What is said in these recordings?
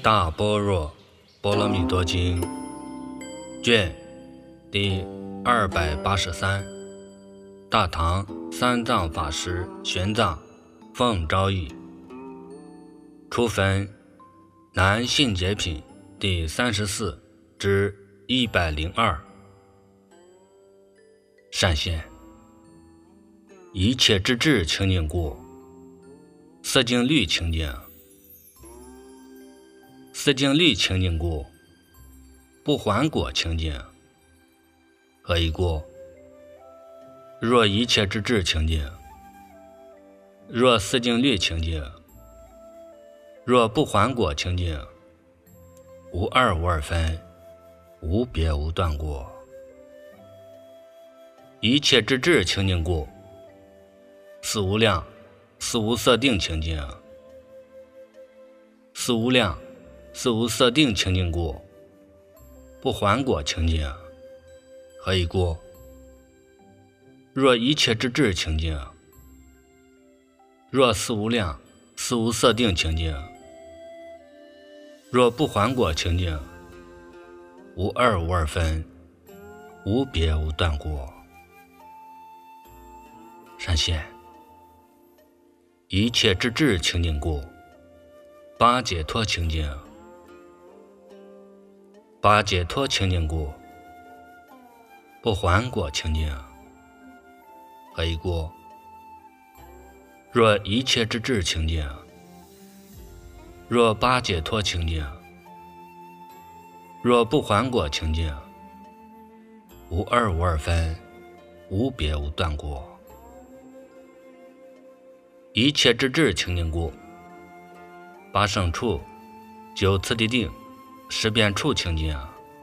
大般若波罗蜜多经卷第283，大唐三藏法师玄奘奉诏译，初分南信解品第34至102。善现一切之智清净故，色境律清净，色境律清净故，不还果清净。何以故？若一切之智清净，若色境律清净，若不还果清净，无二无二分，无别无断过。一切之智清净故，四无量四无色定清净，四无量四无色定清净故，不还果清净。何以故？若一切之智清净，若四无量四无色定清净，若不还果清净，无二无二分，无别无断过。善现一切之智清净故，八解脱清净，八解脱清净故，不还果清净。何以故？若一切之智清净，若八解脱清净，若不还果清净，无二无二分，无别无断过。一切之智清净故，八胜处九次第定十遍处清净，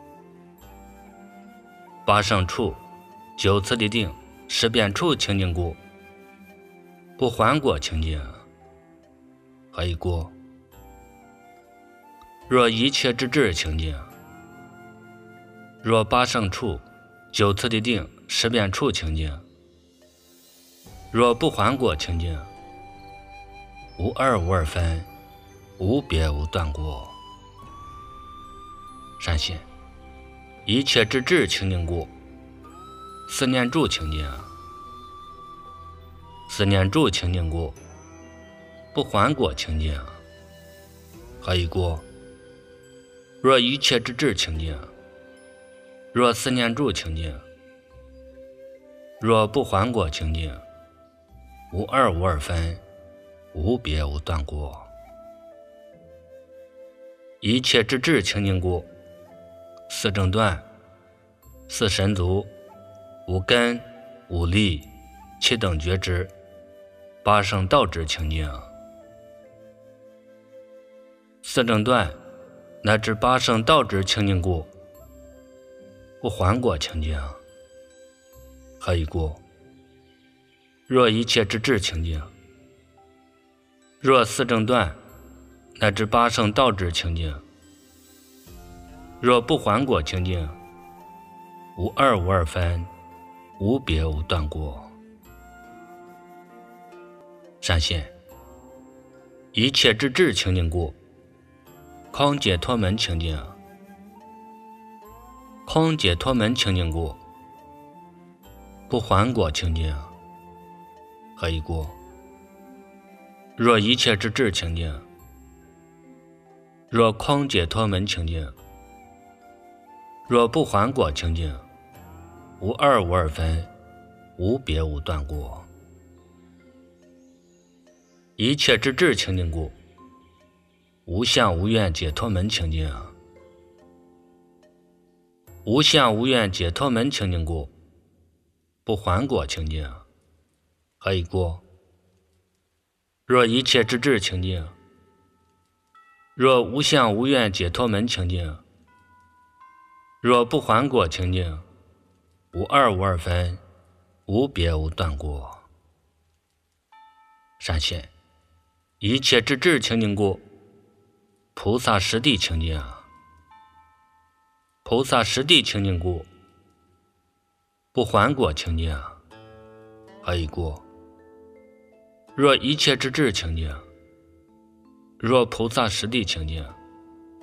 八胜处九次第定十遍处清净故，不还果清净。何以故？若一切之智清净，若八胜处九次第定十遍处清净，若不还果清净，无二无二分，无别无断过。善现一切之智清净故，四念住清净，四念住清净故，不还果清净。何以故？若一切之智清净，若四念住清净，若不还果清净，无二无二分，无别无断过。一切之智清净故，四正断四神足五根五力七等觉知八圣道之清净，四正断乃至八圣道之清净故，不还果清净。何以故？若一切之智清净，若四正断乃至八圣道之清净，若不还果清净，无二无二分，无别无断过。善现一切之智清净故，空解脱门清净，空解脱门清净故，不还果清净。何以故？若一切之智清净，若空解脱门清净，若不还果清净，无二无二分，无别无断过。一切之智清净故，无相无愿解脱门清净，无相无愿解脱门清净故，不还果清净。何以故？若一切之智清净，若无相无愿解脱门清净，若不还果清净，无二无二分，无别无断过。善现一切之智清净故，菩萨实地清净，菩萨实地清净故，不还果清净。何以故？若一切之智清净，若菩萨实地清净，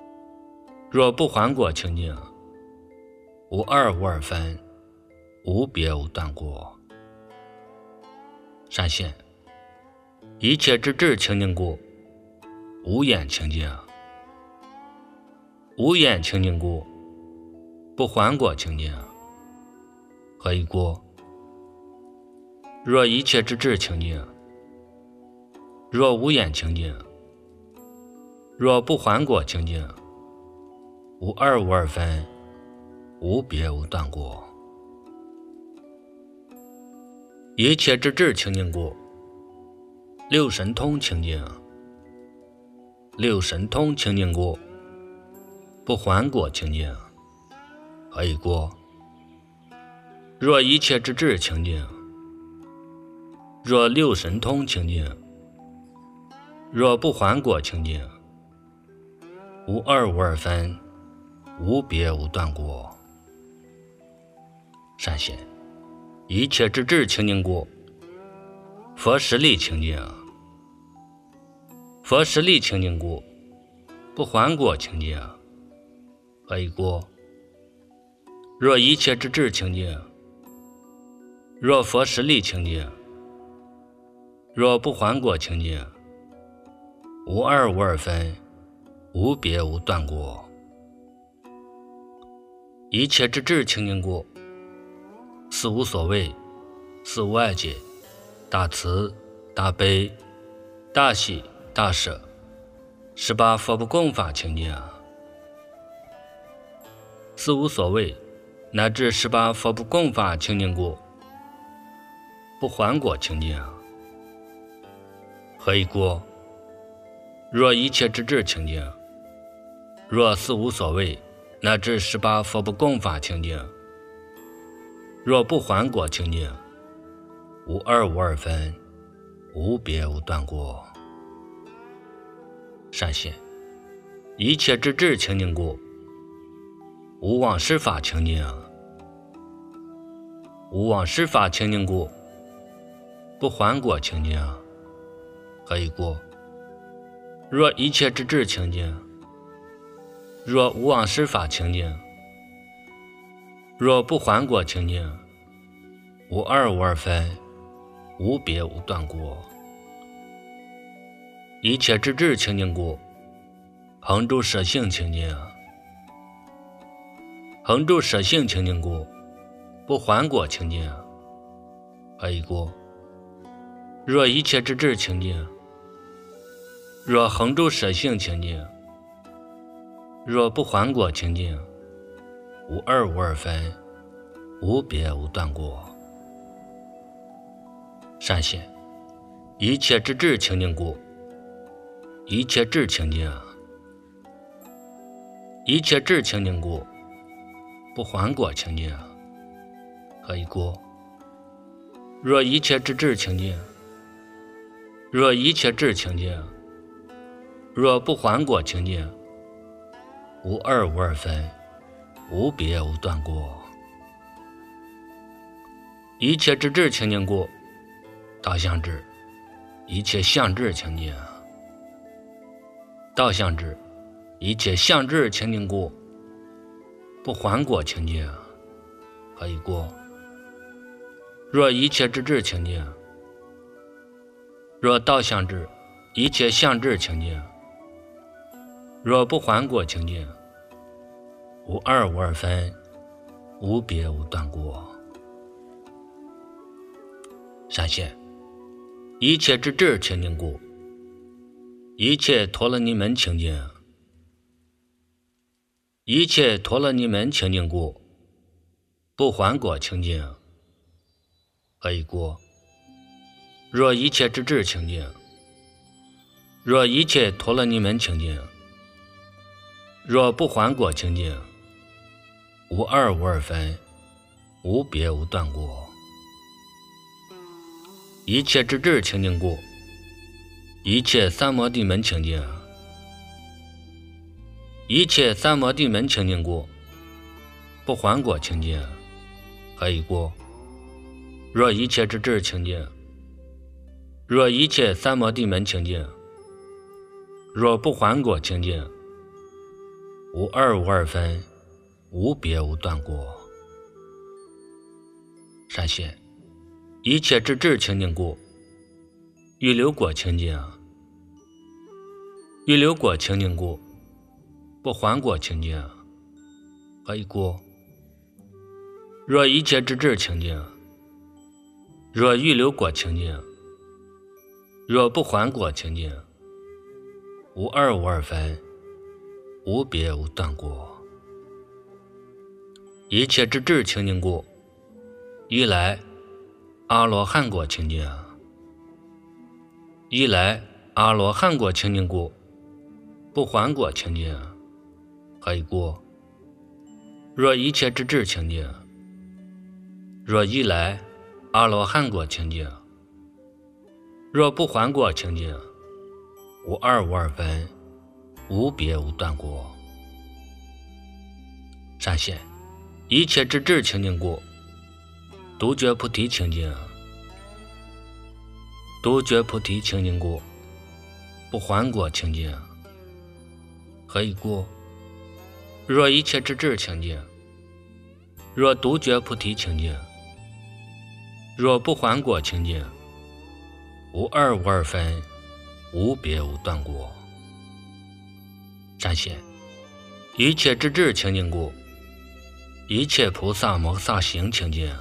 若不还果清净，无二无二分，无别无断过。善现一切之智清净故，无眼清净。无眼清净故，不还果清净。何以故？若一切之智清净，若无眼清净，若不还果清净，无二无二分，无别无断过。一切之智清净故，六神通清净。六神通清净故，不还果清净。何以故？若一切之智清净，若六神通清净，若不还果清净，无二无二分，无别无断过。善现一切之智清净故，佛实力清净。佛实力清净故，不还果清净。何以故？若一切之智清净，若佛实力清净，若不还果清净，无二无二分，无别无断过。一切之智清净故，四无所谓，四无碍解，大慈大悲大喜大舍，18佛不共法清净。四无所谓乃至18佛不共法清净故，不还果清净。何以故？若一切之智清净，若四无所谓乃至18佛不共法清净，若不还果清净，无二无二分，无别无断过。善现一切之智清净故，无往事法清净。无往事法清净故，不还果清净。何以故？若一切之智清净，若无往事法清净，若不还果清净，无二无二分，无别无断过。一切之智清净故，恒住舍性清净。恒住舍性清净故，不还果清净。何以故？若一切之智清净，若恒住舍性清净，若不还果清净，无二无二分，无别无断过。善现一切之智清净故，一切智清净。一切智清净故，不还果清净。何以故？若一切之智清净，若一切智清净，若不还果清净，无二无二分，无别无断过。一切之智清净故，道相智一切相智清净。道相智一切相智清净故，不还果清净。何以故？若一切之智清净，若道相智一切相智清净，若不还果清净，无二无二分，无别无断过。善现一切之智清净故，一切陀罗尼门清净。一切陀罗尼门清净故，不还果清净。何以故？若一切之智清净，若一切陀罗尼门清净，若不还果清净，无二无二分，无别无断过。一切之智清净故，一切三摩地门清净。一切三摩地门清净故，不还果清净。何以故？若一切之智清净，若一切三摩地门清净，若不还果清净， 无二无二分，无别无断过。闪现一切之智清净故，欲流果清净，欲流果清净故，不还果清净，何以故？若一切之智清净，若欲流果清净，若不还果清净，无二无二分，无别无断过。一切之智清净故，一来阿罗汉果清净，一来阿罗汉果清净故，不还果清净，何以故？若一切之智清净，若一来阿罗汉果清净，若不还果清净，无二无二分，无别无断过。闪现一切之智清净故，独觉菩提清净，独觉菩提清净故，不还果清净，何以故？若一切之智清净，若独觉菩提清净，若不还果清净，无二无二分，无别无断过。闪现一切之智清净故，一切菩萨摩诃萨行清净，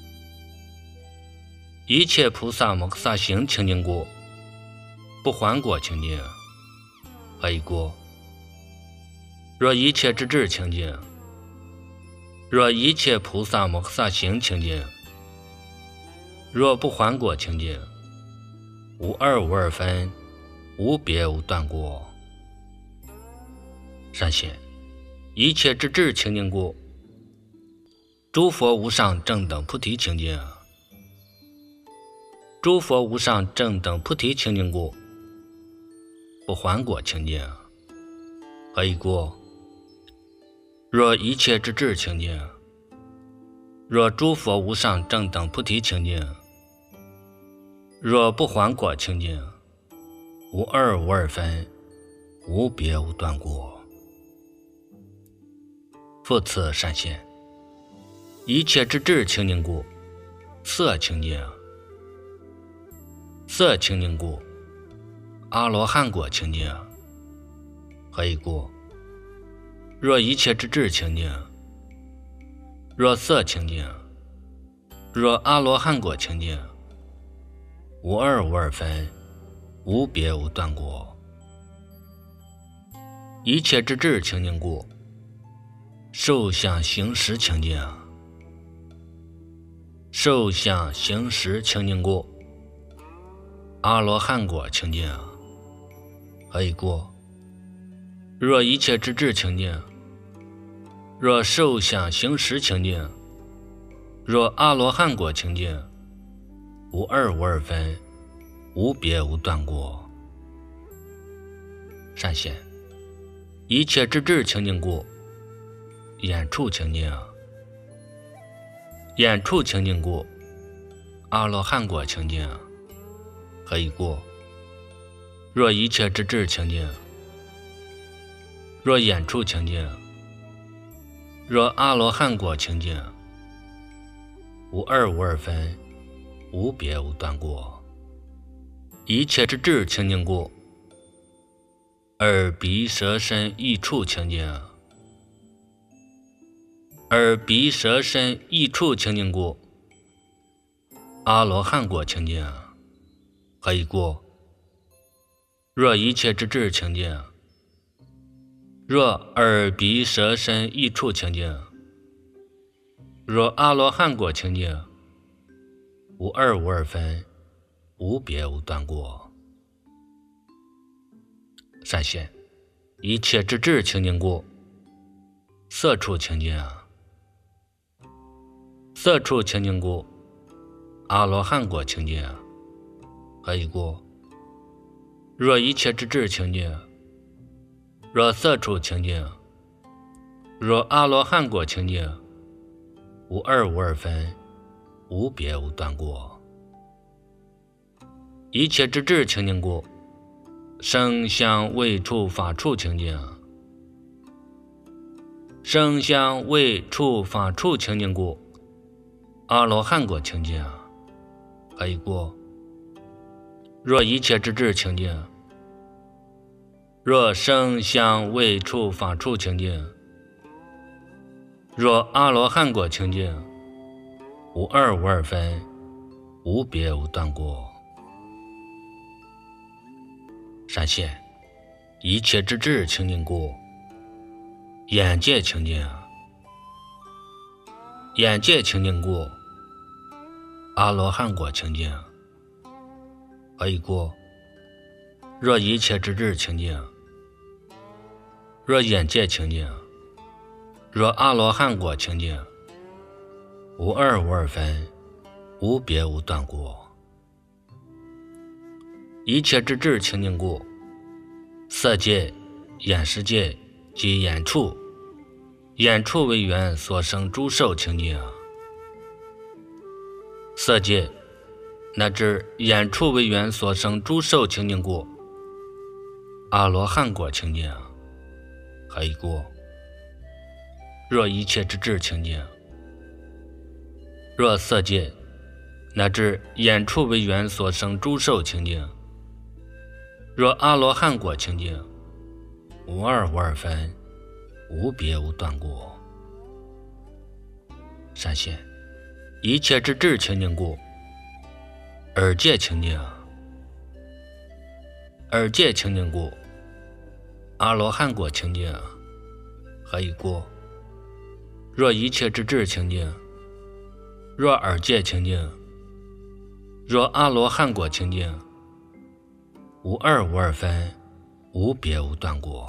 一切菩萨摩诃萨行清净故，不还果清净，何以故？若一切之智清净，若一切菩萨摩诃萨行清净，若不还果清净，无二无二分，无别无断过。闪现一切之智清净故，诸佛无上正等菩提清净，诸佛无上正等菩提清净故，不还果清净，何以故？若一切之智清净，若诸佛无上正等菩提清净，若不还果清净，无二无二分，无别无断过。复次闪现一切之智清净故，色清净，色清净故，阿罗汉果清净，何以故？若一切之智清净，若色清净，若阿罗汉果清净，无二无二分，无别无断过。一切之智清净故，受想行识清净，受想行识清净故，阿罗汉果清净，何以故？若一切之智清净，若受想行识清净，若阿罗汉果清净，无二无二分，无别无断过。闪现一切之智清净故，眼处清净，眼处清净故，阿罗汉果清净，何以故？若一切之智清净，若眼处清净，若阿罗汉果清净，无二无二分，无别无断过。一切之智清净故，耳鼻舌身意处清净，耳鼻舌身意处清净故，阿罗汉果清净，何以故？若一切之智清净，若耳鼻舌身意处清净，若阿罗汉果清净，无二无二分，无别无断过。闪现一切之智清净故，色处清净，色处清净故，阿罗汉果清净，何以故？若一切之智清净，若色处清净，若阿罗汉果清净，无二无二分，无别无断过。一切之智清净故，声香味触法处清净， 声香味触法处清净故，阿罗汉果清净。可以过。若一切之智清净，若声香味触法处清净，若阿罗汉果清净，无二无二分，无别无断过。闪现一切之智清净故，眼界清净，眼界清净故，阿罗汉果清净。可以过。若一切之智清净，若眼界清净，若阿罗汉果清净，无二无二分，无别无断过。一切之智清净故，色界、眼识界及眼处，眼处为缘所生诸受清净。色界乃至眼处为缘所生诸受清净故，阿罗汉果清净。可以过。若一切之智清净，若色界乃至眼处为缘所生诸受清净，若阿罗汉果清净，无二无二分，无别无断过。闪现一切之智清净故，耳界清净，耳界清净故，阿罗汉果清净。可以过。若一切之智清净，若耳界清净，若阿罗汉果清净，无二无二分，无别无断过。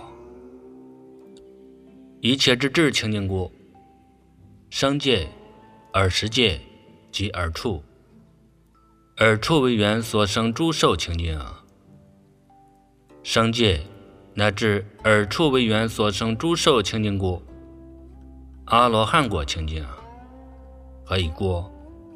一切之智清净故，声界、耳识界及耳处，耳处为缘所生诸受清净。声界乃至耳处为缘所生诸受清净故，阿罗汉果清净。可以过。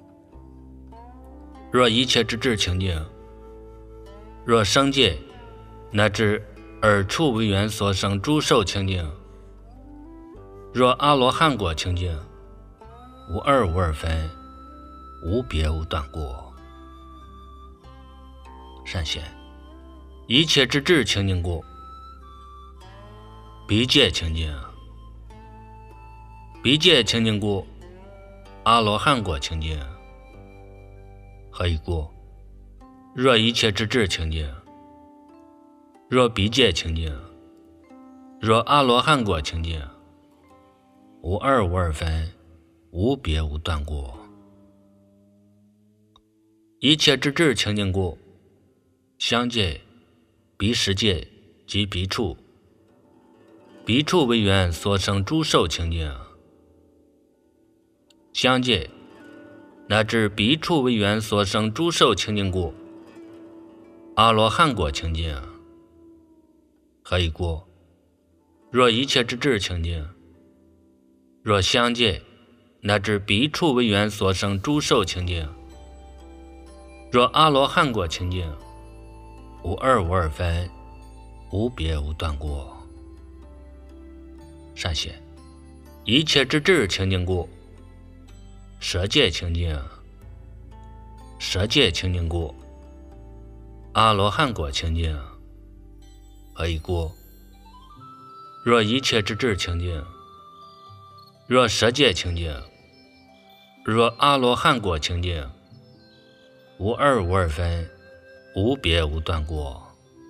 若一切之智清净，若声界乃至耳处为缘所生诸受清净，若阿罗汉果清净，无二无二分，无别无断过。闪现一切之智清净故，鼻界清净，鼻界清净故，阿罗汉果清净。可以过。若一切之智清净，若鼻界清净，若阿罗汉果清净，无二无二分，无别无断过。一切之智清净故，香界、鼻识界及鼻处，鼻处为缘所生诸受清净。香界乃至鼻处为缘所生诸受清净故，阿罗汉果清净。可以过。若一切之智清净，若香界乃至鼻处为缘所生诸受清净，若阿罗汉果清净，无二无二分，无别无断过。闪现一切之智清净故，舌界清净，舌界清净故，阿罗汉果清净。可以过。若一切之智清净，若舌界清净，若阿罗汉果清净，无二无二分，无别无断过。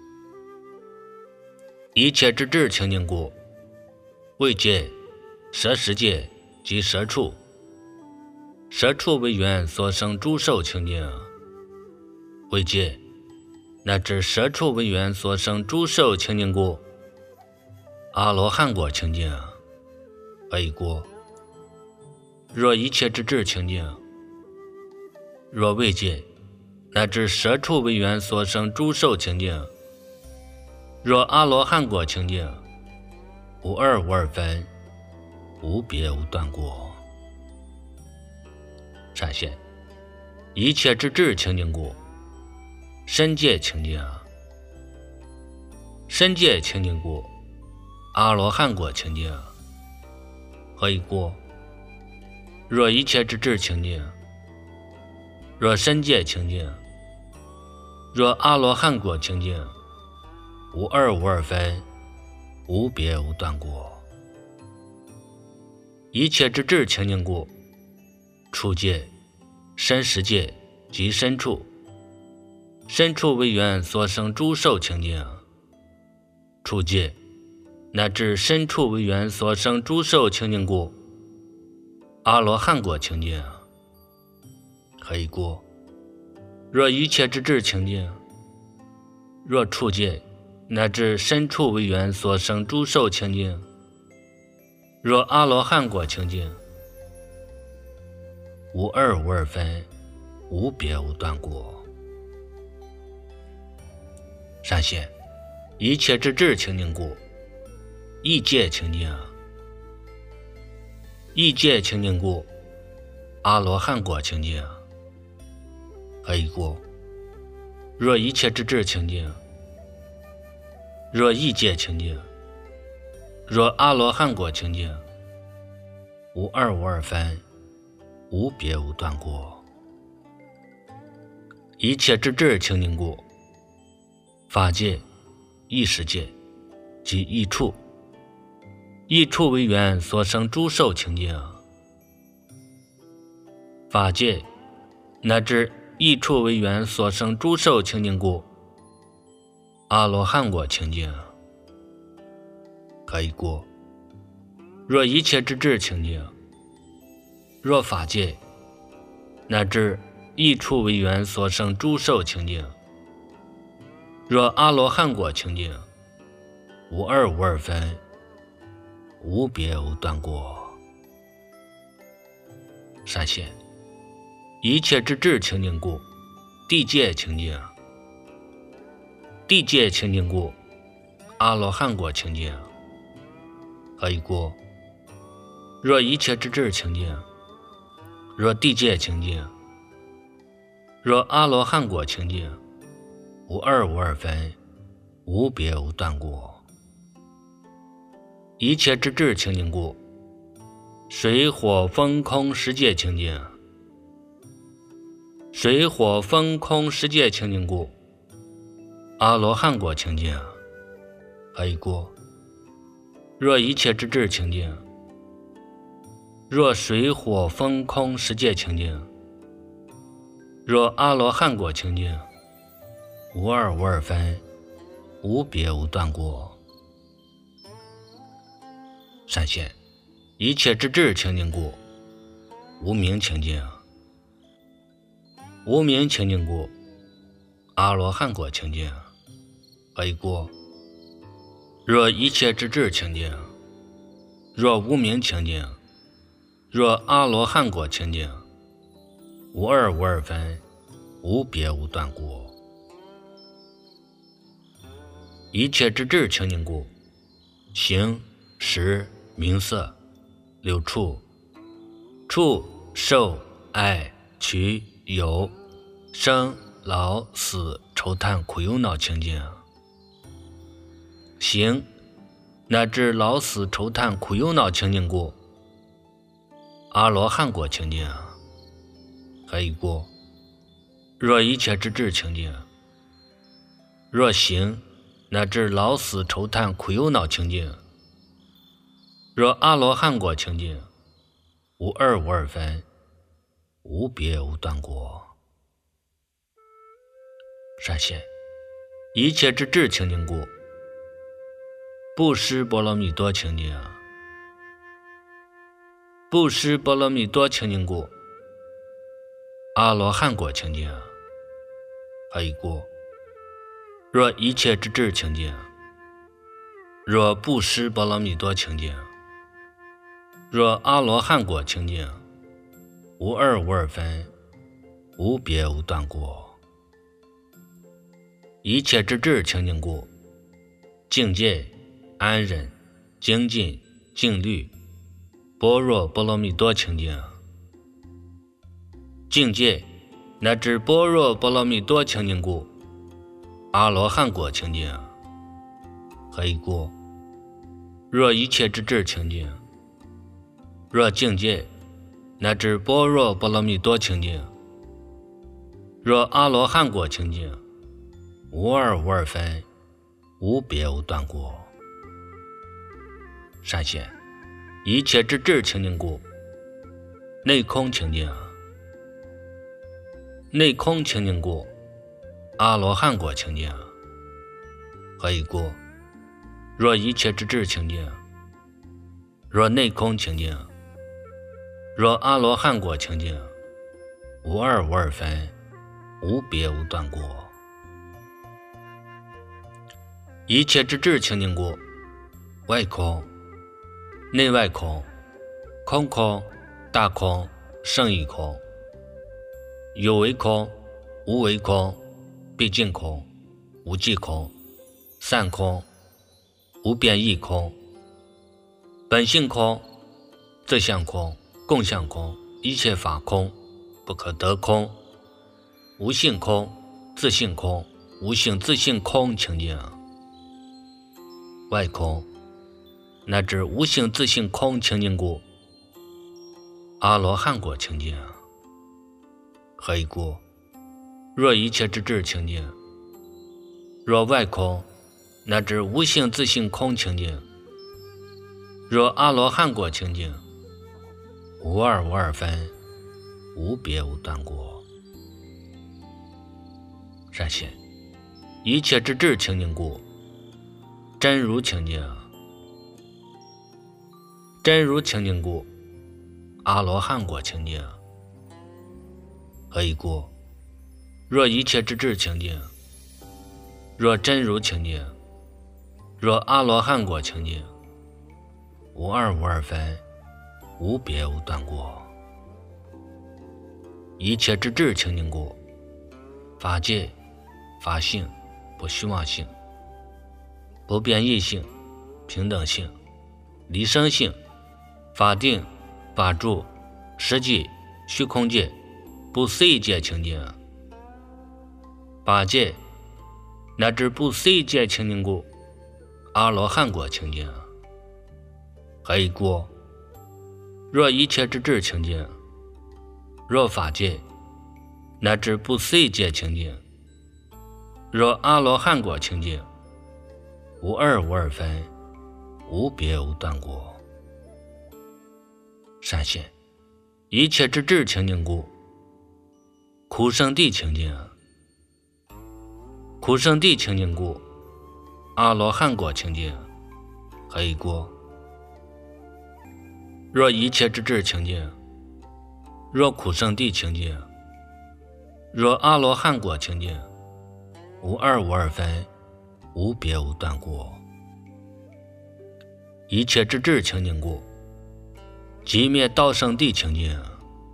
一切之智清净故，味界、舌识界及舌处，舌处为缘所生诸受清净。味界乃至舌处为缘所生诸受清净故，阿罗汉果清净。可以过。若一切之智清净，若味界乃至舌处为缘所生诸受清净，若阿罗汉果清净，无二无二分，无别无断过。闪现一切之智清净故，身界清净，身界清净故，阿罗汉果清净。 何以过？若一切之智清净，若身界清净，若阿罗汉果清净，无二无二分，无别无断过。一切之智清净故，处界、身实界及身处，身处为缘所生诸受清净，处界乃至身处为缘所生诸受清净故，阿罗汉果清净。何以故？若一切之智清净，若处界乃至身处为缘所生诸受清净，若阿罗汉果清净，无二无二分，无别无断过。善现一切之智清净故，异界清净，异界清净故，阿罗汉果清净。何以故？若一切之智清净，若异界清净，若阿罗汉果清净，无二无二分，无别无断过。一切之智清净故，法界、意识界及异处，异处为缘所生诸受清净，法界乃至异处为缘所生诸受清净故，阿罗汉果清净。何以故？若一切之智清净，若法界乃至异处为缘所生诸受清净，若阿罗汉果清净，无二无二分，无别无断过。善现一切之智清净故，地界清净，地界清净故，阿罗汉果清净。何以故？若一切之智清净，若地界清净，若阿罗汉果清净，无二无二分，无别无断过。一切之智清净故，水火风空十界清净，水火风空十界清净故，阿罗汉果清净。何以故？若一切之智清净，若水火风空十界清净，若阿罗汉果清净，无二无二分，无别无断过。善现一切之智清净故，无明清净，无明清净故，阿罗汉果清净。何以故？若一切之智清净，若无明清净，若阿罗汉果清净，无二无二分，无别无断过。一切之智清净故，形、识、名色、六处、处、受、爱、取、有、生、老、死、愁叹、苦忧恼清净。行乃至老死愁叹苦忧恼清净故，阿罗汉果清净。何以故？若一切之智清净，若行乃至老死愁叹苦忧恼清净，若阿罗汉果清净，无二无二分，无别无断过。善现一切之智清净故，布施波罗蜜多清净，布施波罗蜜多清净故，阿罗汉果清净。何以故？若一切之智清净，若布施波罗蜜多清净，若阿罗汉果清净，无二无二分，无别无断过。一切之智清净故，境界、安忍、精进、静虑、般若波罗蜜多清净。境界乃至般若波罗蜜多清净故，阿罗汉果清净。何以故？若一切之智清净， 若境界乃至般若波罗蜜多清净，若阿罗汉果清净，无二无二分，无别无断过。善现一切之智清净故，内空清净，内空清净故，阿罗汉果清净。何以故？若一切之智清净，若内空清净，若阿罗汉果清净，无二无二分，无别无断过。一切之智清净故，外空、内外空、空空、大空、胜义空，有为空、无为空、毕竟空、无际空、散空、无变异空、本性空、自相空、共相空、一切法空、不可得空、无性空、自性空、无性自性空清净。外空乃至无性自性空清净故，阿罗汉果清净。何以故？若一切之智清净，若外空乃至无性自性空清净，若阿罗汉果清净，无二无二分，无别无断过。善现一切之智清净故，真如清净。真如清净故，阿罗汉果清净。何以故？若一切之智清净，若真如清净，若阿罗汉果清净，无二无二分，无别无断过。一切之智清净故，法界、法性、不虚妄性、不变异性、平等性、离生性、法定、法住、实际、虚空界、不思议界清净。法界乃至不思议界清净故，阿罗汉果清净。何以故？若一切之智清净，若法界乃至不思议界清净，若阿罗汉果清净，无二无二分，无别无断过。善现一切之智清净故，苦生地清净。苦生地清净故，阿罗汉果清净。何以故？若一切之智清净，若苦生地清净，若阿罗汉果清净，无二无二分，无别无断过。一切之智清净故，即灭道生地清净。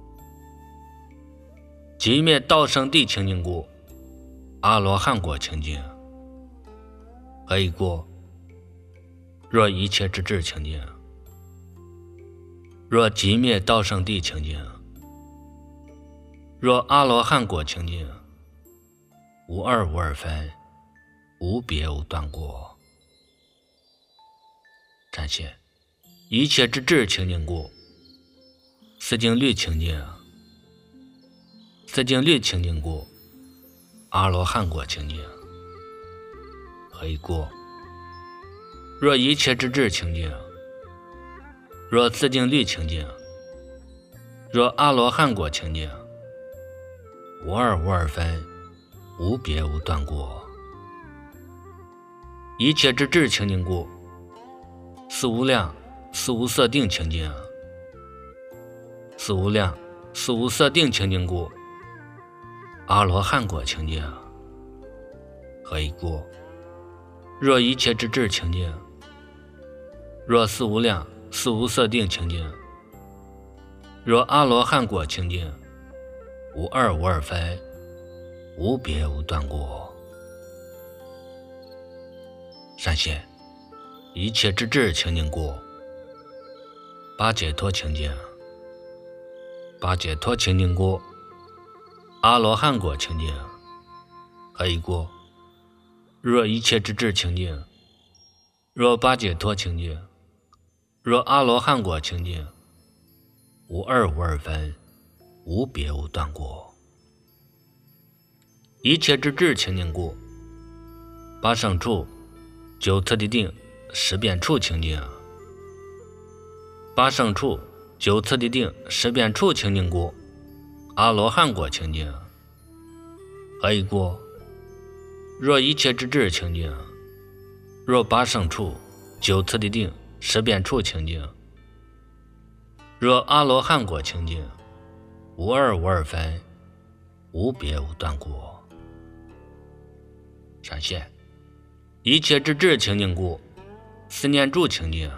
即灭道生地清净故，阿罗汉果清净。何以故？若一切之智清净，若即灭道生地清净，若阿罗汉果清净，无二无二分，无别无断过。善现一切之智清净故，思经律清净。思经律清净故，阿罗汉果清净。何以故？若一切之智清净，若思经律清净，若阿罗汉果清净，无二无二分，无别无断过。一切之智清净故，思无量、思无色定清净。思无量、思无色定清净故，阿罗汉果清净。何以故？若一切之智清净，若思无量、思无色定清净，若阿罗汉果清净，无二无二分，无别无断过。善现一切之智清净故，八解脱清净。八解脱清净故，阿罗汉果清净。何以故？若一切之智清净，若八解脱清净，若阿罗汉果清净， 无二无二分，无别无断过。一切之智清净故，八圣处九次第定十遍处清净。八圣处九次第定十遍处清净故，阿罗汉果清净。何以故？若一切之智清净，若八圣处九次第定十遍处清净，若阿罗汉果清净，无二无二分，无别无断过。闪现一切之智清净故，思念住清净。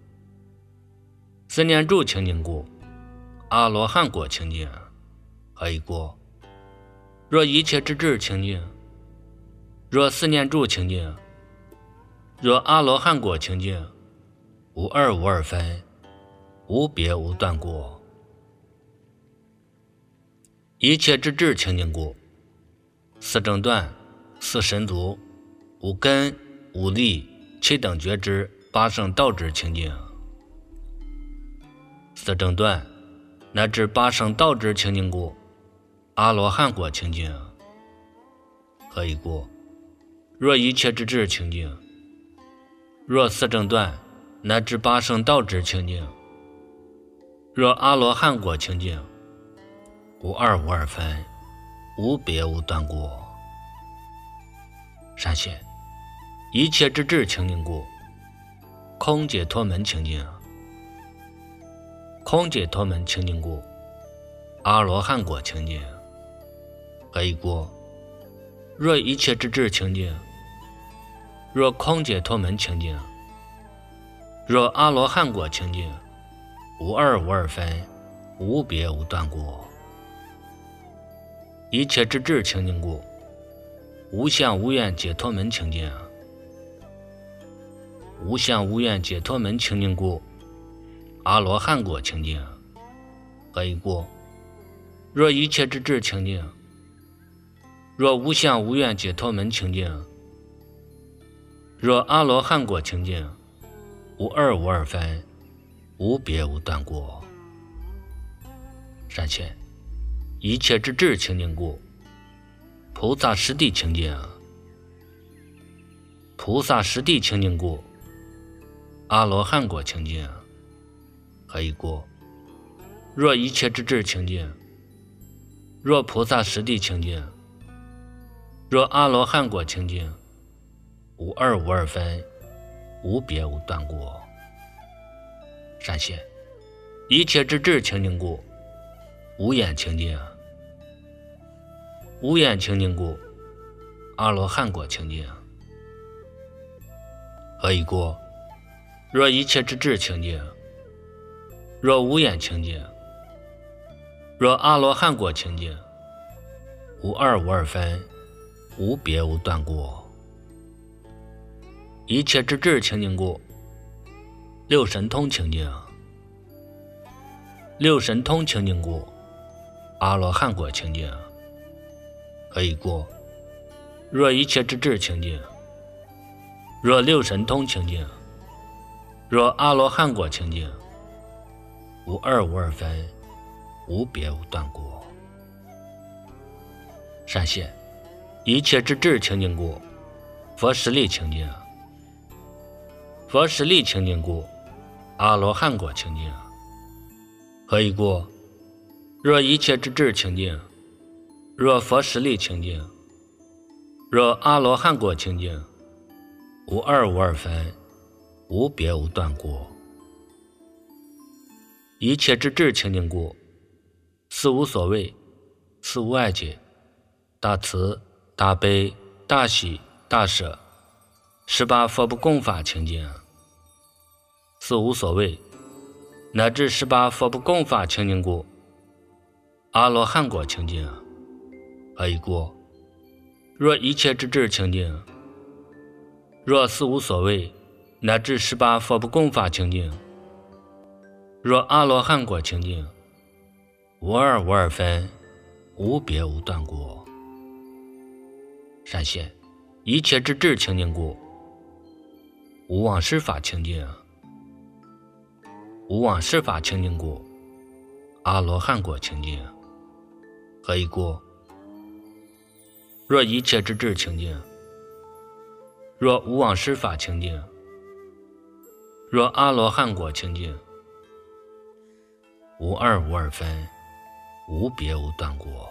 思念住清净故，阿罗汉果清净。何以故？若一切之智清净，若思念住清净，若阿罗汉果清净，无二无二分，无别无断过。一切之智清净故，四正断四神足五根五力七等觉知八圣道之清净。四正断乃至八圣道之清净故，阿罗汉果清净。何以故？若一切之智清净，若四正断乃至八圣道之清净，若阿罗汉果清净，无二无二分，无别无断过。闪现一切之智清净故，空解脱门清净。空解脱门清净故，阿罗汉果清净。何以故？若一切之智清净，若空解脱门清净，若阿罗汉果清净，无二无二分，无别无断过。一切之智清净故，无相无愿解脱门清净。无相无愿解脱门清净故，阿罗汉果清净。何以故？若一切之智清净，若无相无愿解脱门清净，若阿罗汉果清净，无二无二分，无别无断过。闪现一切之智清净故，菩萨实地清净。菩萨实地清净故，阿罗汉果清净。何以故？若一切之智清净，若菩萨实地清净，若阿罗汉果清净，无二无二分，无别无断过。闪现一切之智清净故，无眼清净。无眼清净故，阿罗汉果清净。何以故？若一切之智清净，若无眼清净，若阿罗汉果清净，无二无二分，无别无断过。一切之智清净故，六神通清净。六神通清净故，阿罗汉果清净。何以故？若一切之智清净，若六神通清净，若阿罗汉果清净，无二无二分，无别无断过。闪现一切之智清净故，佛实力清净。佛实力清净故，阿罗汉果清净。何以故？若一切之智清净，若佛实力清净，若阿罗汉果清净，无二无二分，无别无断过。一切之智清净故，四无所谓，四无碍解，大慈大悲大喜大舍，18佛不共法清净。四无所谓乃至18佛不共法清净故，阿罗汉果清净。何以故？若一切之智清净，若四无所谓乃至18佛不共法清净，若阿罗汉果清净，无二无二分，无别无断过。闪现一切之智清净故，无妄施法清净。无妄施法清净故， 阿罗汉果清净，可以过。若一切之智清净，若无妄施法清净，若阿罗汉果清净，无二无二分，无别无断过。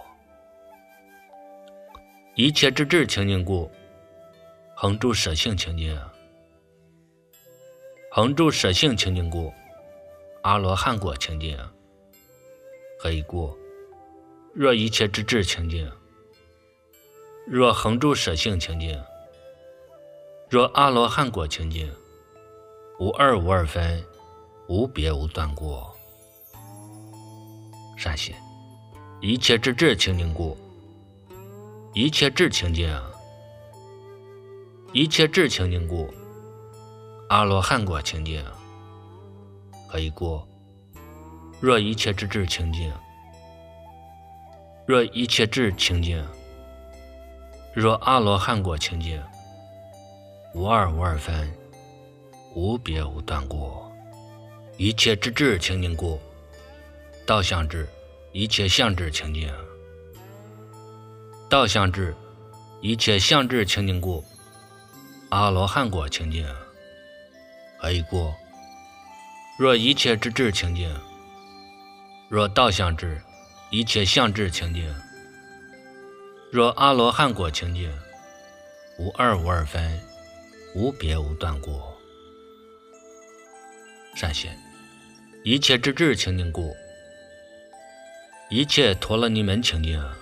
一切之智清净故，恒住舍性清净，恒住舍性清净故，阿罗汉果清净，可以过。若一切之智清净，若恒住舍性清净，若阿罗汉果清净，无二无二分，无别无断过。善心，一切之智清净故，一切智清净，一切智清净故，阿罗汉果清净，可以过。若一切之智清净，若一切智清净，若阿罗汉果清净，无二无二分，无别无断过。一切之智清净故，道相智，一切相智清净，道相智，一切相智清净故，阿罗汉果清净，可以过。若一切之智清净，若道相智，一切相智清净，若阿罗汉果清净，无二无二分，无别无断过。善心，一切之智清净故，一切陀罗尼门清净，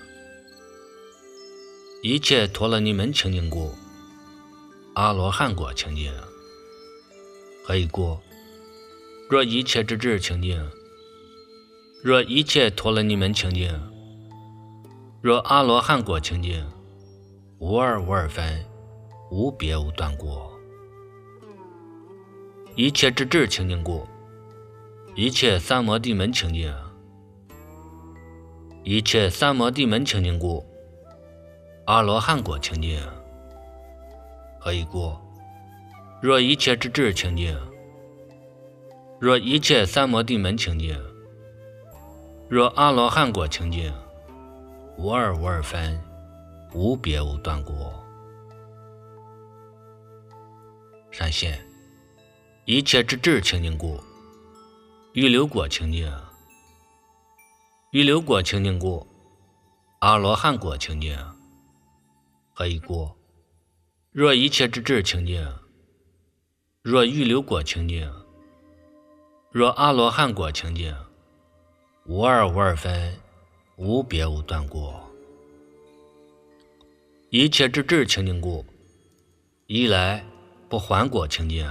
一切陀罗尼门清净故，阿罗汉果清净，可以过。若一切之智清净，若一切陀罗尼门清净，若阿罗汉果清净，无二无二分，无别无断过。一切之智清净故，一切三摩地门清净，一切三摩地门清净故，阿罗汉果清净，可以过。若一切之智清净，若一切三摩地门清净，若阿罗汉果清净，无二无二分，无别无断过。善心，一切之智清净故，预流果清净，预流果清净故，阿罗汉果清净，可以过。若一切之智清净，若预流果清净，若阿罗汉果清净，无二无二分，无别无断过。一切之智清净故，一来不还果清净，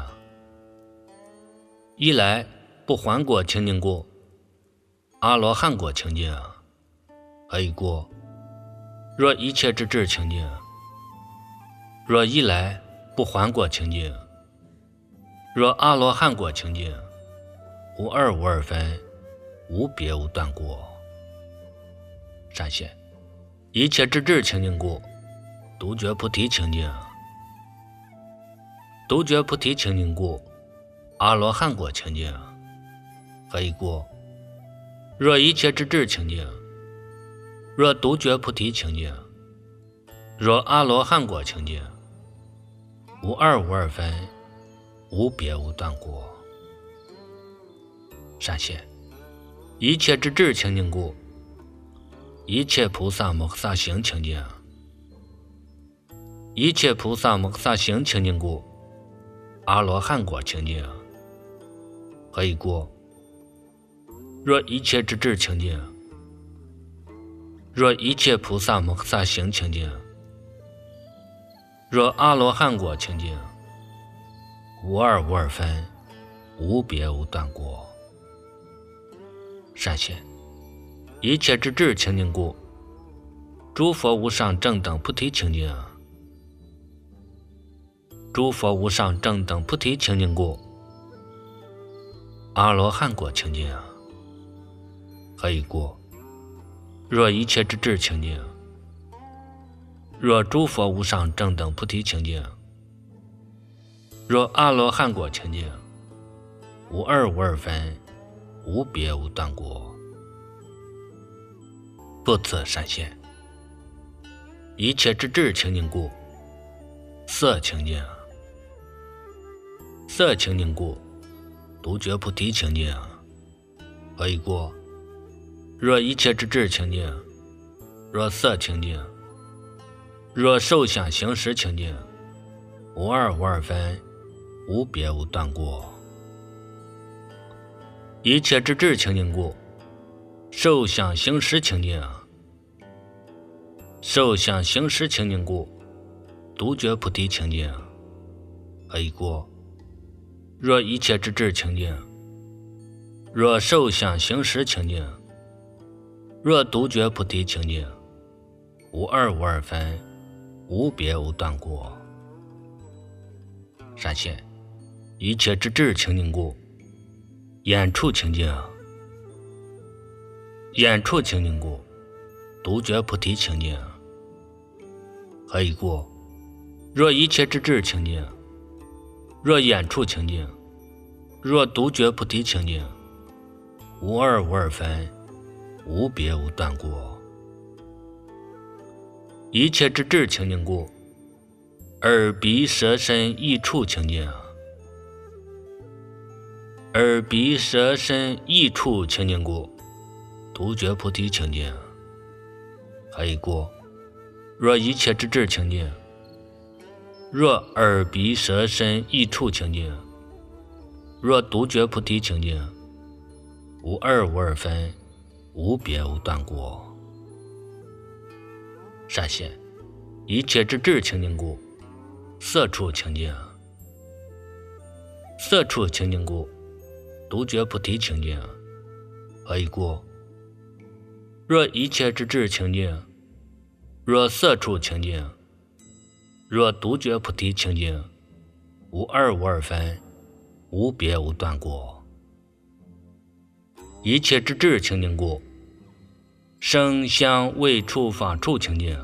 一来不还果清净故，阿罗汉果清净，可以过。若一切之智清净，若一来不还果清净，若阿罗汉果清净，无二无二分，无别无断过。善心，一切之智清净故，独觉菩提清净，独觉菩提清净故，阿罗汉果清净，可以过。若一切之智清净，若独觉菩提清净，若阿罗汉果清净，无二无二分，无别无断过。善心，一切之智清净故，一切菩萨摩诃萨行清净，一切菩萨摩诃萨行清净故，阿罗汉果清净，可以过。若一切之智清净，若一切菩萨摩诃萨行清净，若阿罗汉果清净，无二无二分，无别无断过。善心，一切之智清净故，诸佛无上正等菩提清净，诸佛无上正等菩提清净故，阿罗汉果清净，可以过。若一切之智清净，若诸佛无上正等菩提清净，若阿罗汉果清净，无二无二分，无别无断过。 不此善现。一切之智清净故，色清净。色清净故，独觉菩提清净。何以故？若一切之智清净，若色清净，若受想行识清净，无二无二分，无别无断故。一切之智清净故，受想行识清净。受想行识清净故，独觉菩提清净。何以故？若一切之智清净，若受想行识清净，若独觉菩提清净，无二无二分，无别无断故。善现一切之智清净故，眼处清净。眼处清净故，独觉菩提清净。何以故？若一切之智清净，若眼处清净，若独觉菩提清净，无二无二分，无别无断故。一切之智清净故，耳鼻舌身意处清净。耳鼻舌身意处清净故，独觉菩提清净。何以故？若一切之智清净，若耳鼻舌身意处清净，若独觉菩提清净，无二无二分，无别无断故。善现一切之智清净故，色处清净。色处清净故，独觉菩提清净。何以故？若一切之智清净，若色处清净，若独觉菩提清净，无二无二分，无别无断故。一切之智清净故，声香味触法处清净。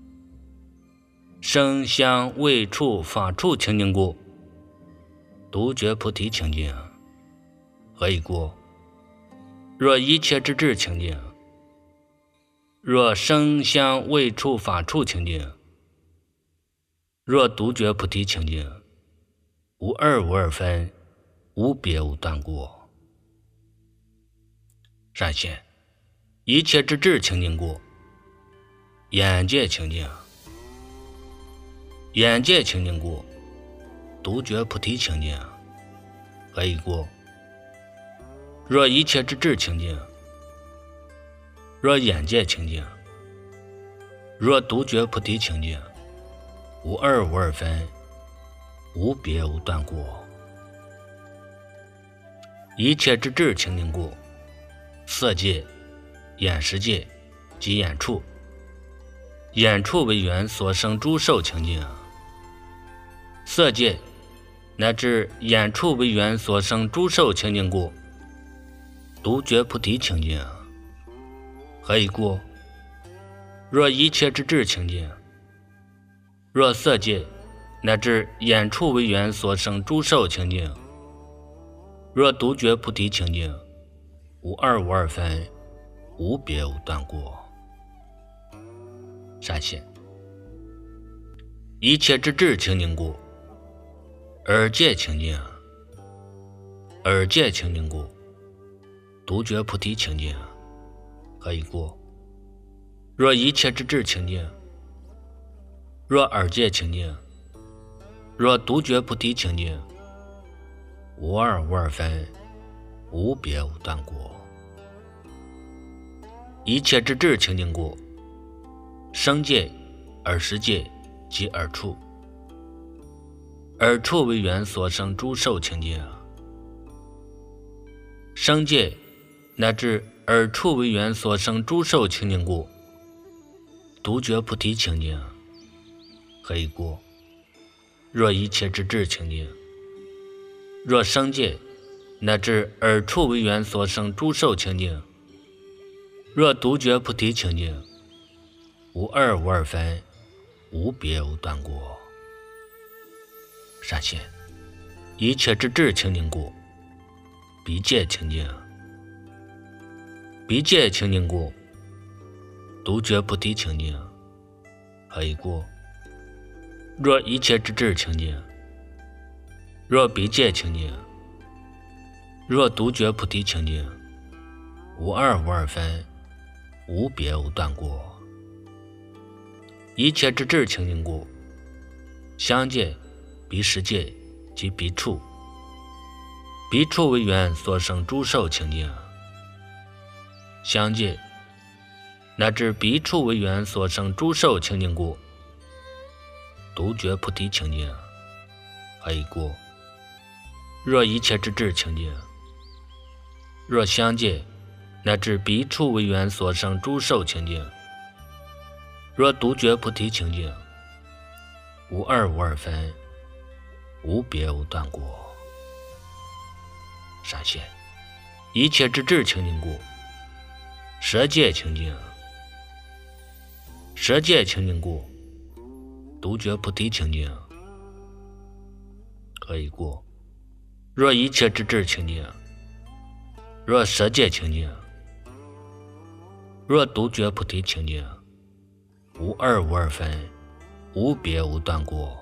声香味触法处清净故，独觉菩提清净。何以故？若一切之智清净，若声香味触法处清净，若独觉菩提清净，无二无二分，无别无断故。善现一切之智清净故，眼界清净。眼界清净故，独觉菩提清净。何以故？若一切之智清净，若眼界清净，若独觉菩提清净，无二无二分，无别无断故。一切之智清净故，色界、眼识界及眼处。眼处为缘所生诸受清净。色界乃至眼处为缘所生诸受清净故，独觉菩提清净。何以故？若一切之智清净，若色界乃至眼处为缘所生诸受清净，若独觉菩提清净，无二无二分，无别无断故。善现一切之智清净故，耳界清净。耳界清净故，独觉菩提清净。何以故？若一切之智清净，若耳界清净，若独觉菩提清净，无二无二分，无别无断故。一切之智清净故，声界、耳识界及耳处。耳处为缘所生诸受清净。声界乃至耳处为缘所生诸受清净故，独觉菩提清净。何以故？若一切之智清净，若声界乃至耳处为缘所生诸受清净，若独觉菩提清净，无二无二分，无别无断故。善现一切之智清净故，鼻界清净。鼻界清净故， 独觉菩提清净，可以过。若一切之智清净，若彼界清净，若独觉菩提清净，无二无二分，无别无断过。一切之智清净故，相界、彼世界及彼处，彼处为缘所生诸受清净，相界乃至彼处为缘所生诸受清净故，独觉菩提清净，可以过。若一切之智清净，若相界乃至彼处为缘所生诸受清净，若独觉菩提清净，无二无二分，无别无断过。闪现一切之智清净故，舍界清净，舍界清净故，独觉菩提清净，可以过。若一切之智清净，若舍界清净，若独觉菩提清净，无二无二分，无别无断过。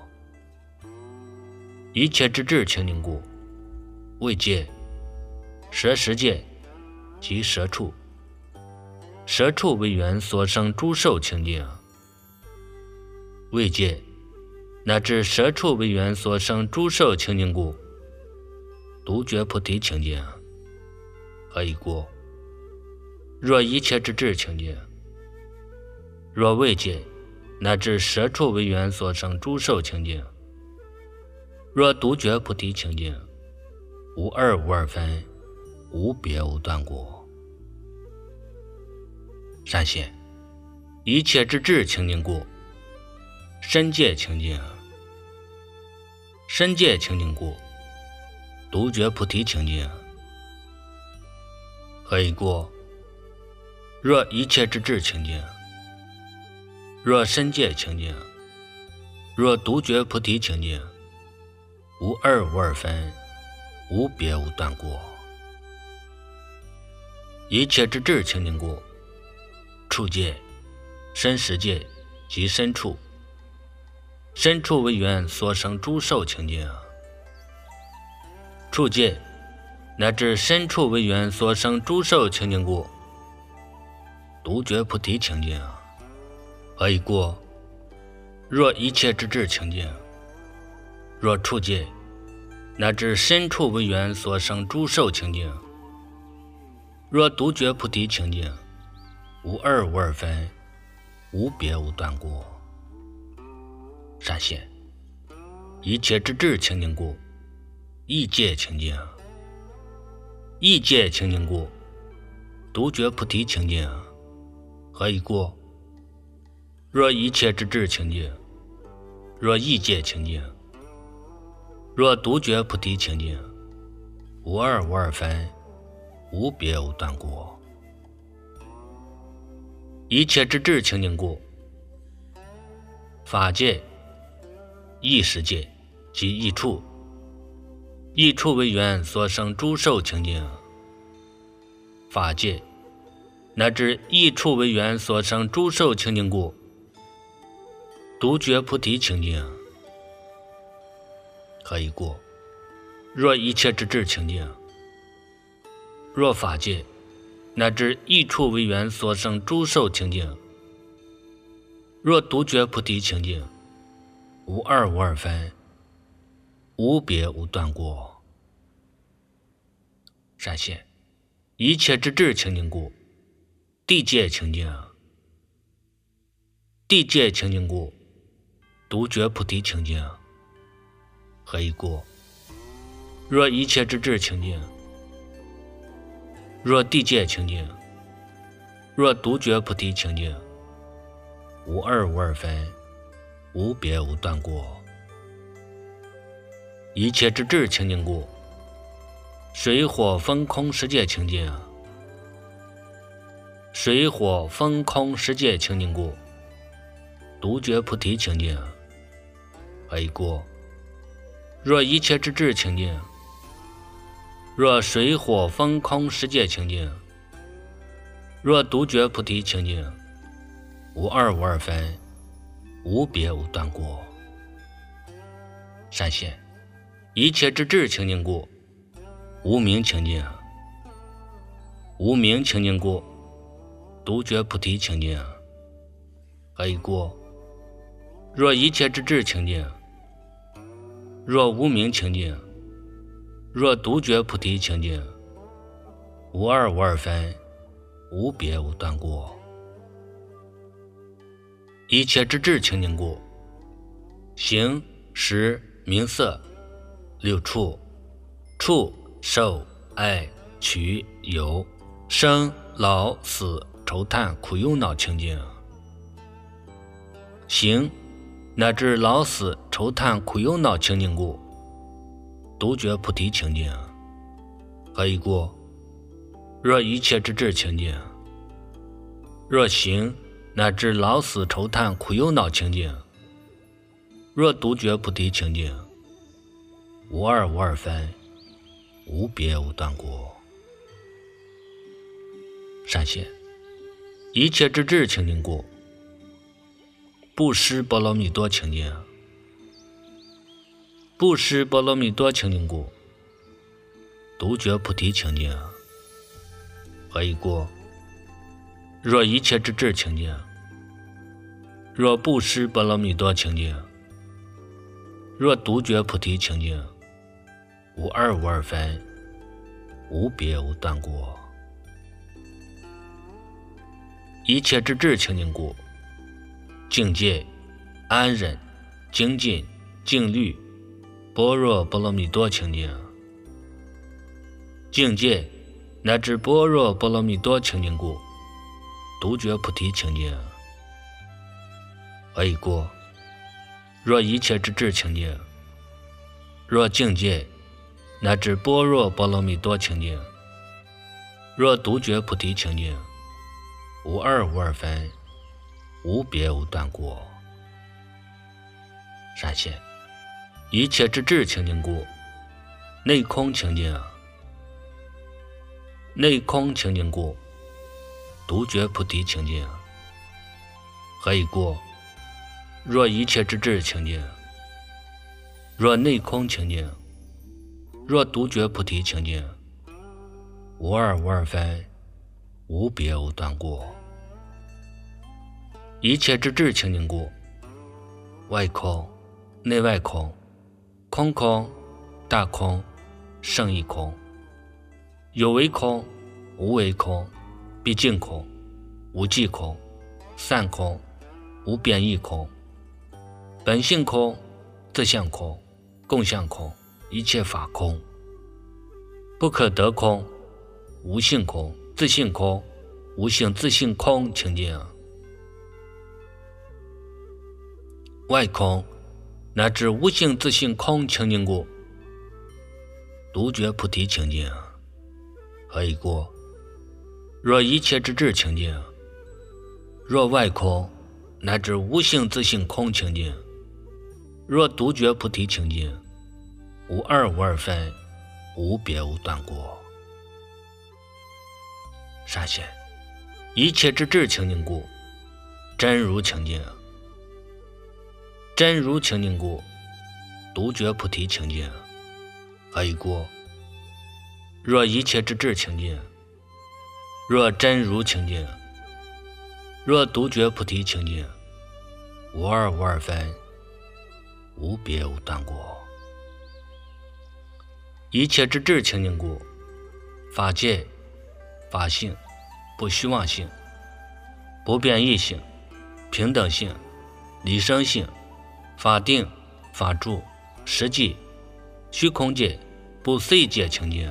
一切之智清净故，为界、舍实界及舍处，舍处为缘所生诸受清净，为界乃至舍处为缘所生诸受清净故，独觉菩提清净，可以过。若一切之智清净，若为界乃至舍处为缘所生诸受清净，若独觉菩提清净，无二无二分，无别无断过。闪现一切之智清净故，身界清净，身界清净故，独觉菩提清净，可以过。若一切之智清净，若身界清净，若独觉菩提清净，无二无二分，无别无断过。一切之智清净故，处界、身实界及身处，身处为缘所生诸受清净，处界乃至身处为缘所生诸受清净故，独觉菩提清净，可以过。若一切之智清净，若处界乃至身处为缘所生诸受清净，若独觉菩提清净，无二无二分，无别无断过。闪现一切之智清净故，意界清净，意界清净故，独觉菩提清净，可以过。若一切之智清净，若意界清净，若独觉菩提清净，无二无二分，无别无断过。一切之智清净故，法界、意识界及意处，意处为缘所生诸受清净，法界乃至意处为缘所生诸受清净故，独觉菩提清净，可以过。若一切之智清净，若法界乃至意处为缘所生诸受清净，若独觉菩提清净，无二无二分，无别无断过。闪现一切之智清净故，地界清净，地界清净故，独觉菩提清净，可以过。若一切之智清净，若地界清净，若独觉菩提清净，无二无二分，无别无断过。一切之智清净故，水火风空世界清净，水火风空世界清净故，独觉菩提清净，可以过。若一切之智清净，若水火风空世界清净，若独觉菩提清净， 无二无二分，无别无断过。闪现一切之智清净故，无明清净，无明清净故，独觉菩提清净。何以故？若一切之智清净，若无明清净，若独觉菩提清净，无二无二分，无别无断过。一切之智清净故，形识名色六处，触受爱取有生老死愁叹苦忧恼清净。形乃至老死愁叹苦忧恼清净故，独觉菩提清净。何以故？若一切之智清净，若形乃至老死愁叹苦忧恼清净，若独觉菩提清净，无二无二分，无别无断过。闪现一切之智清净故，布施波罗蜜多清净。布施波罗蜜多清净故，独觉菩提清净。何以故？若一切之智清净，若布施波罗蜜多清净，若独觉菩提清净，无二无二分，无别无断过。一切之智清净故，境界安忍精进静虑般若波罗蜜多清净。境界乃至般若波罗蜜多清净故，独觉菩提清净。何以故？若一切之智清净，若境界乃至般若波罗蜜多清净，若独觉菩提清净，无二无二分，无别无断过。闪现一切之智清净故，内空清净。内空清净故，独觉菩提清净。何以故？若一切之智清净，若内空清净，若独觉菩提清净，无二无二分，无别无断过。一切之智清净故，外空内外空，空空大空胜义空，有为空无为空，毕竟空无际空，散空无变异空，本性空自相空共相空，一切法空，不可得空无性空自性空无性自性空清净。外空乃至无性自性空清净故，独觉菩提清净。何以故？若一切之智清净，若外空乃至无性自性空清净，若独觉菩提清净，无二无二分，无别无断过。闪现一切之智清净故，真如清净。真如清净故，独觉菩提清净。何以故？若一切之智清净，若真如清净，若独觉菩提清净，无二无二分，无别无断过。一切之智清净故，法界法性不虚妄性，不变异性，平等性，离生性，法定法住实际虚空界不随界清净。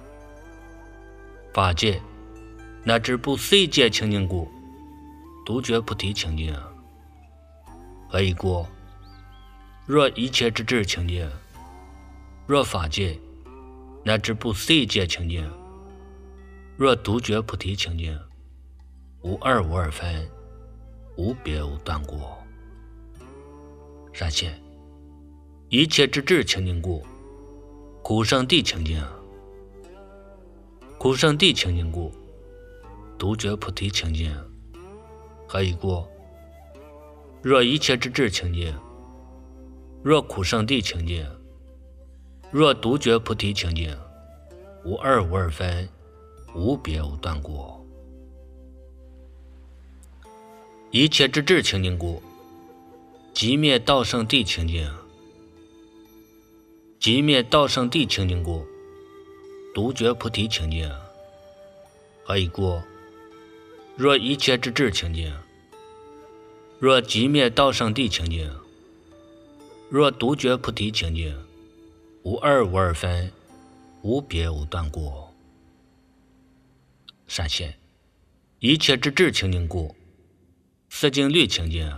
法界乃至不随界清净故，独觉菩提清净。何以故？若一切之智清净，若法界乃至不随界清净，若独觉菩提清净，无二无二分，无别无断过。闪现一切之智清净故，苦圣谛清净。苦圣谛清净故，独觉菩提清净。何以故？ 若一切之智清净，若苦圣地清净，若独觉菩提清净，无二无二分，无别无断过。一切之智清净故，即灭道圣地清净；即灭道圣地清净故，独觉菩提清净。何以故？若一切之智清净，若即灭道圣地清净，若独觉菩提清净，无二无二分，无别无断过。善现，一切之智清净故，色境律清净；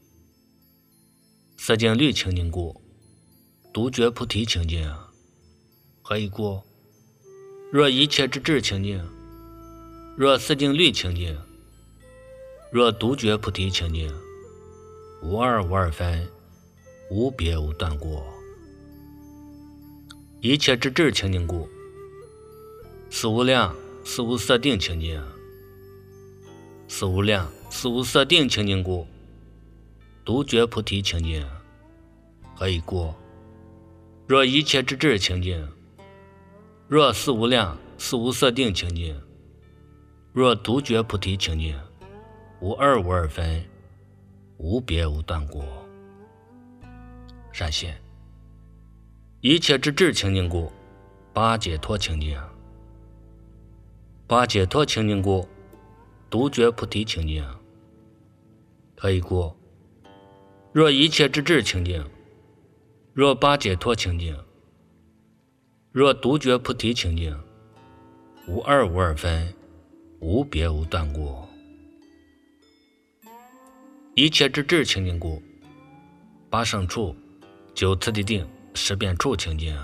色境律清净故，独觉菩提清净。何以故？若一切之智清净，若色境律清净，若独觉菩提清净，无二无二分，无别无断过。一切之智清净故，四无量四无色定清净；四无量四无色定清净故，独觉菩提清净。何以故？若一切之智清净，若四无量四无色定清净，若独觉菩提清净，无二无二分，无别无断过。善现，一切之智清净故，八解脱清净；八解脱清净故，独觉菩提清净。何以故？若一切之智清净，若八解脱清净，若独觉菩提清净，无二无二分，无别无断过。一切之智清净故，八圣处九次第定十遍处清净；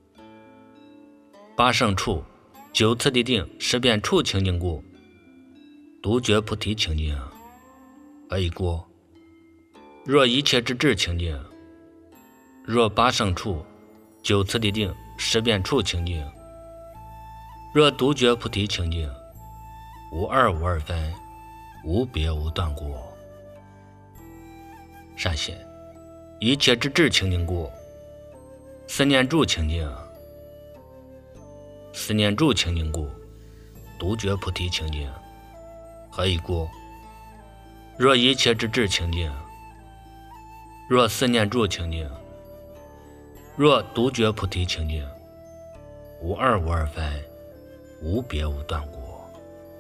八圣处九次第定十遍处清净故，独觉菩提清净。何以故？若一切之智清净，若八圣处九次第定十遍处清净，若独觉菩提清净，无二无二分，无别无断过。善现，一切之智清净故，四念住清净；四念住清净故，独觉菩提清净。何以故？若一切之智清净，若四念住清净，若独觉菩提清净，无二无二分，无别无断过。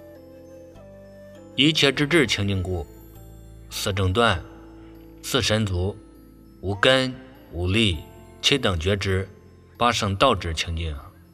一切之智清净故，四正断四神足无根无力七等觉知八圣道智清净。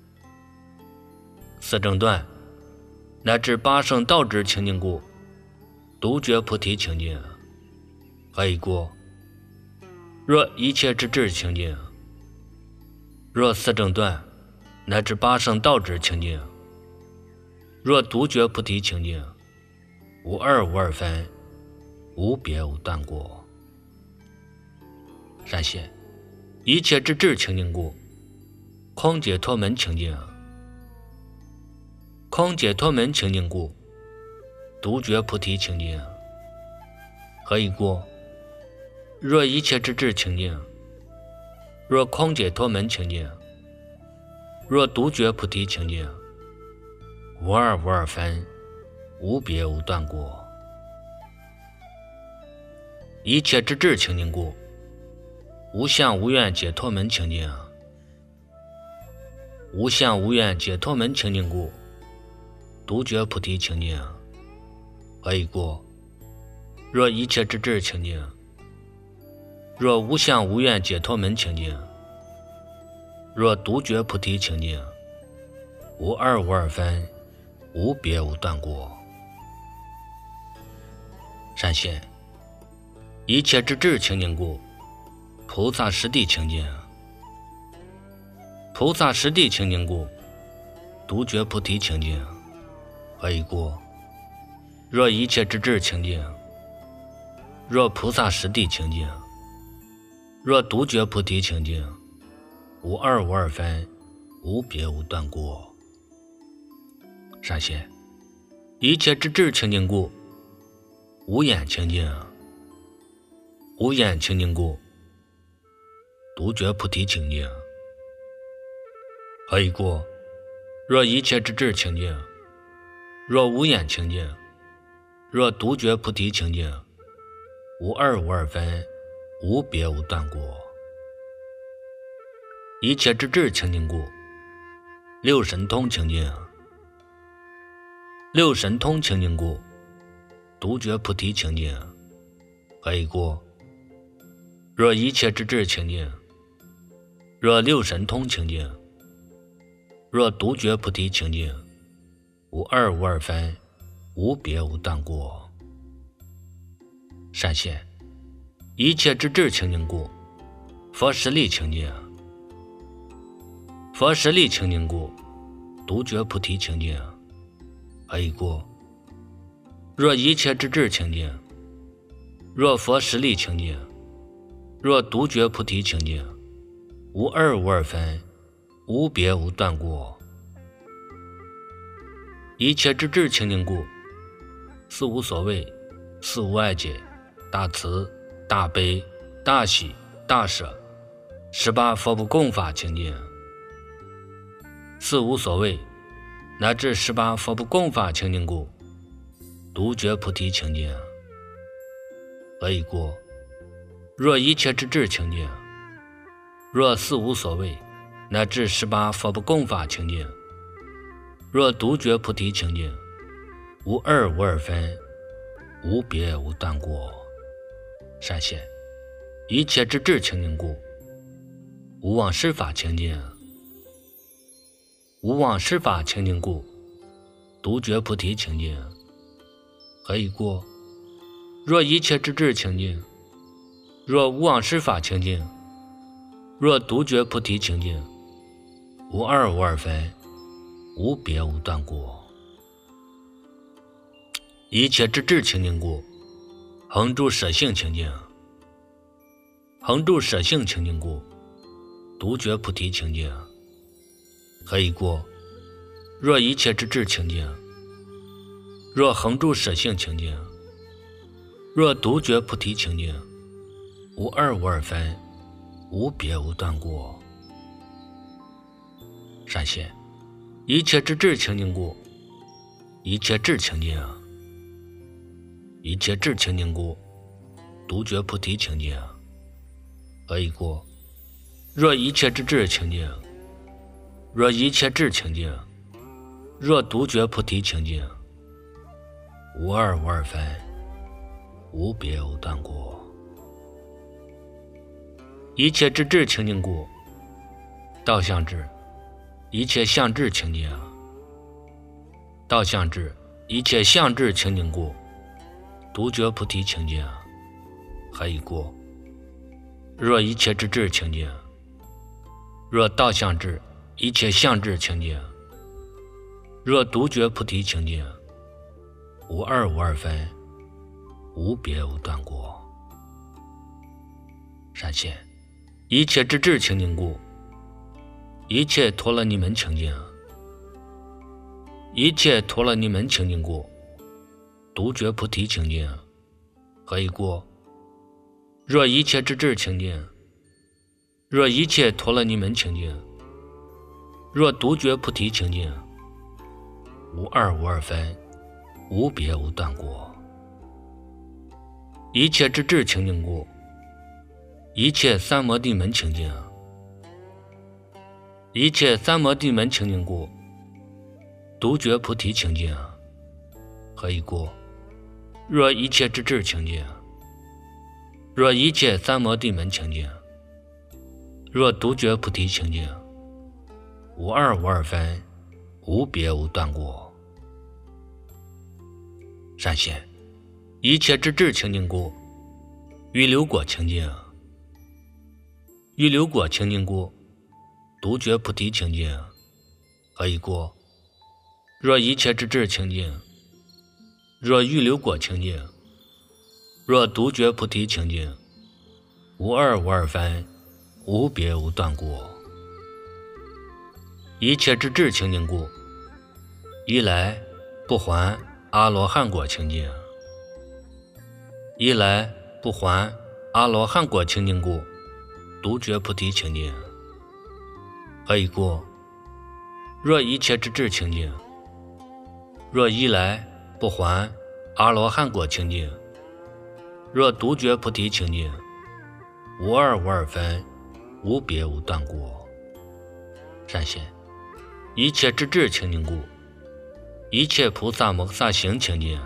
四正断乃至八圣道智清净故，独觉菩提清净。何以故？若一切之智清净，若四正断乃至八圣道智清净，若独觉菩提清净，无二无二分，无别无断过。善现，一切之智清净故，空解脱门清净；空解脱门清净故，独觉菩提清净。何以故？若一切之智清净，若空解脱门清净，若独觉菩提清净，无二无二分，无别无断过。一切之智清净故，无相无愿解脱门清净；无相无愿解脱门清净故，独觉菩提清净。何以故？若一切之智清净，若无相无愿解脱门清净，若独觉菩提清净，无二无二分，无别无断过。善现，一切之智清净故，菩萨实地清净；菩萨实地清净故，独觉菩提清净。何以故？若一切之智清净，若菩萨实地清净，若独觉菩提清净，无二无二分，无别无断过。善现，一切之智清净故，无眼清净； 无眼清净故，独觉菩提清净。何以故？若一切之智清净，若无眼清净，若独觉菩提清净，无二无二分，无别无断故。一切之智清净故，六神通清净。六神通清净故，独觉菩提清净。何以故？若一切之智清净，若六神通清净，若独觉菩提清净，无二无二分，无别无断故。善现，一切之智清净故，佛实力清净。佛实力清净故，独觉菩提清净。何以故？若一切之智清净，若佛实力清净，若独觉菩提清净，无二无二分，无别无断故。一切之智清净故，四无所谓，四无碍解，大慈大悲大喜大舍，18佛不共法清净。四无所谓乃至18佛不共法清净故，独觉菩提清净。何以故？若一切之智清净，若四无所谓乃至18佛不共法清净，若独觉菩提清净，无二无二分，无别无断故。善现，一切之智清净故，无妄施法清净。无妄施法清净故，独觉菩提清净。何以故？若一切之智清净，若无妄施法清净，若独觉菩提清净，无二无二分，无别无断故。一切之智清净故，恒住舍性清净。恒住舍性清净故，独觉菩提清净。何以故？若一切之智清净，若恒住舍性清净，若独觉菩提清净，无二无二分，无别无断故。善现，一切之智清净故，一切智清净。一切智清净故，独觉菩提清净。何以故？若一切之智清净，若一切智清净，若独觉菩提清净，无二无二分，无别无断故。一切之智清净故，道相智，一切相智清净。道相智，一切相智清净故，独觉菩提清净。何以故？若一切之智清净，若道相智，一切相智清净，若独觉菩提清净，无二无二分，无别无断故。善现，一切之智清净故，一切陀罗尼门清净。一切陀罗尼门清净故，独觉菩提清净。何以故？若一切之智清净，若一切陀罗尼门清净，若独觉菩提清净，无二无二分，无别无断故。一切之智清净故，一切三摩地门清净。一切三摩地门清净故，独觉菩提清净。何以故？若一切之智清净，若一切三摩地门清净，若独觉菩提清净，无二无二分，无别无断故。善现，一切之智清净故，欲流果清净。欲流果清净故，独觉菩提清净。何以故？若一切之智清净，若欲流果清净，若独觉菩提清净，无二无二分，无别无断故。一切之智清净故，一来不还阿罗汉果清净。一来不还阿罗汉果清净故，独觉菩提清净。何以故？若一切之智清净，若一来不还阿罗汉果清净，若独觉菩提清净，无二无二分，无别无断故。善现一切之智清净故，一切菩萨摩诃萨行清净。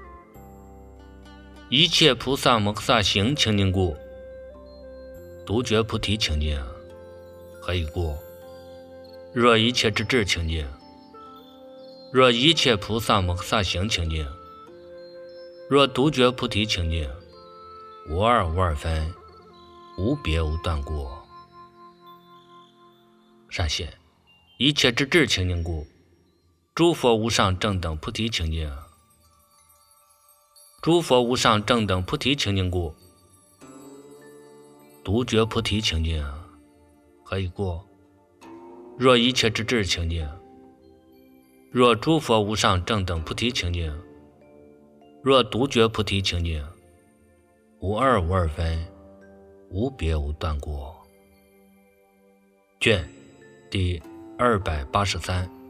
一切菩萨摩诃萨行清净故，独觉菩提清净。何以故？若一切之智清净，若一切菩萨摩诃萨行清净，若独觉菩提清净，无二无二分，无别无断故。善现一切之智清净故，诸佛无上正等菩提清净。诸佛无上正等菩提清净故，独觉菩提清净。何以故？若一切之智清净，若诸佛无上正等菩提清净，若独觉菩提清净，无二无二分，无别无断故。卷第283。